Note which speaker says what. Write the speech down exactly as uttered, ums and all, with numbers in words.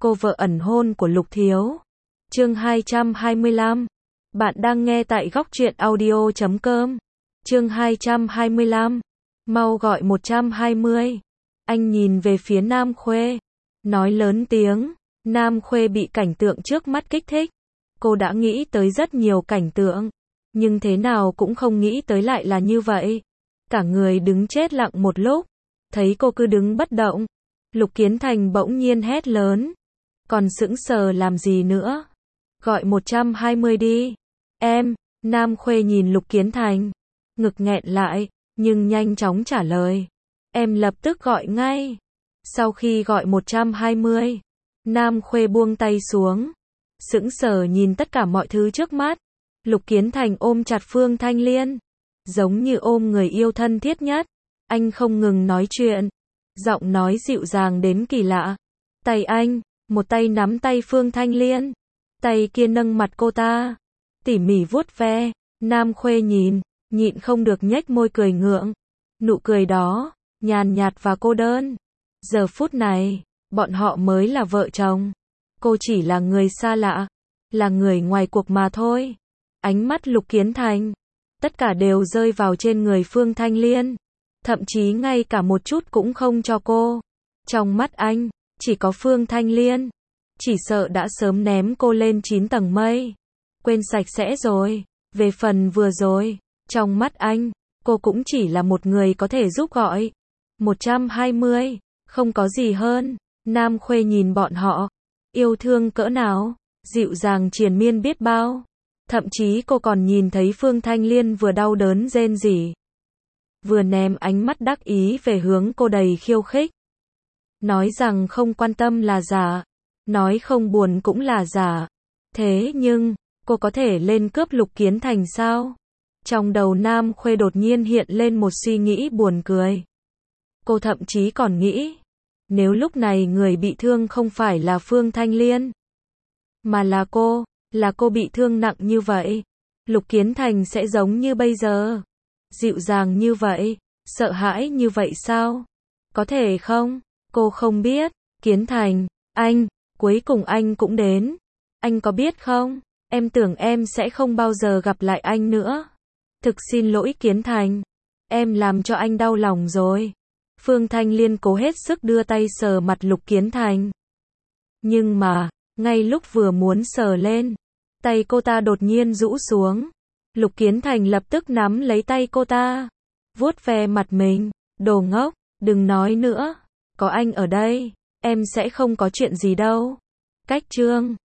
Speaker 1: cô vợ ẩn hôn của Lục Thiếu. Chương hai trăm hai mươi lăm. Bạn đang nghe tại góc truyện audio chấm com. Chương hai trăm hai mươi lăm. Mau gọi một trăm hai mươi. Anh nhìn về phía Nam Khuê, nói lớn tiếng. Nam Khuê bị cảnh tượng trước mắt kích thích. Cô đã nghĩ tới rất nhiều cảnh tượng, nhưng thế nào cũng không nghĩ tới lại là như vậy. Cả người đứng chết lặng một lúc, thấy cô cứ đứng bất động. Lục Kiến Thành bỗng nhiên hét lớn. Còn sững sờ làm gì nữa? Gọi một trăm hai mươi đi. Em, Nam Khuê nhìn Lục Kiến Thành, ngực nghẹn lại, nhưng nhanh chóng trả lời. Em lập tức gọi ngay. Sau khi gọi một trăm hai mươi, Nam Khuê buông tay xuống, sững sờ nhìn tất cả mọi thứ trước mắt. Lục Kiến Thành ôm chặt Phương Thanh Liên, giống như ôm người yêu thân thiết nhất. Anh không ngừng nói chuyện, giọng nói dịu dàng đến kỳ lạ. Tay anh, một tay nắm tay Phương Thanh Liên, tay kia nâng mặt cô ta, tỉ mỉ vuốt ve. Nam Khuê nhìn, nhịn không được nhếch môi cười ngượng. Nụ cười đó, nhàn nhạt và cô đơn. Giờ phút này, bọn họ mới là vợ chồng. Cô chỉ là người xa lạ, là người ngoài cuộc mà thôi. Ánh mắt Lục Kiến Thành, tất cả đều rơi vào trên người Phương Thanh Liên. Thậm chí ngay cả một chút cũng không cho cô. Trong mắt anh, chỉ có Phương Thanh Liên. Chỉ sợ đã sớm ném cô lên chín tầng mây, quên sạch sẽ rồi. Về phần vừa rồi, trong mắt anh, cô cũng chỉ là một người có thể giúp gọi một trăm hai mươi, không có gì hơn. Nam Khuê nhìn bọn họ, yêu thương cỡ nào, dịu dàng triền miên biết bao. Thậm chí cô còn nhìn thấy Phương Thanh Liên vừa đau đớn rên rỉ, vừa ném ánh mắt đắc ý về hướng cô đầy khiêu khích. Nói rằng không quan tâm là giả, nói không buồn cũng là giả. Thế nhưng, cô có thể lên cướp Lục Kiến Thành sao? Trong đầu Nam Khuê đột nhiên hiện lên một suy nghĩ buồn cười. Cô thậm chí còn nghĩ, nếu lúc này người bị thương không phải là Phương Thanh Liên, mà là cô, là cô bị thương nặng như vậy, Lục Kiến Thành sẽ giống như bây giờ, dịu dàng như vậy, sợ hãi như vậy sao? Có thể không? Cô không biết. Kiến Thành, anh, cuối cùng anh cũng đến. Anh có biết không? Em tưởng em sẽ không bao giờ gặp lại anh nữa. Thực xin lỗi Kiến Thành, em làm cho anh đau lòng rồi. Phương Thanh Liên cố hết sức đưa tay sờ mặt Lục Kiến Thành. Nhưng mà, ngay lúc vừa muốn sờ lên, tay cô ta đột nhiên rũ xuống. Lục Kiến Thành lập tức nắm lấy tay cô ta, vuốt ve mặt mình. Đồ ngốc, đừng nói nữa. Có anh ở đây, em sẽ không có chuyện gì đâu. Cách chương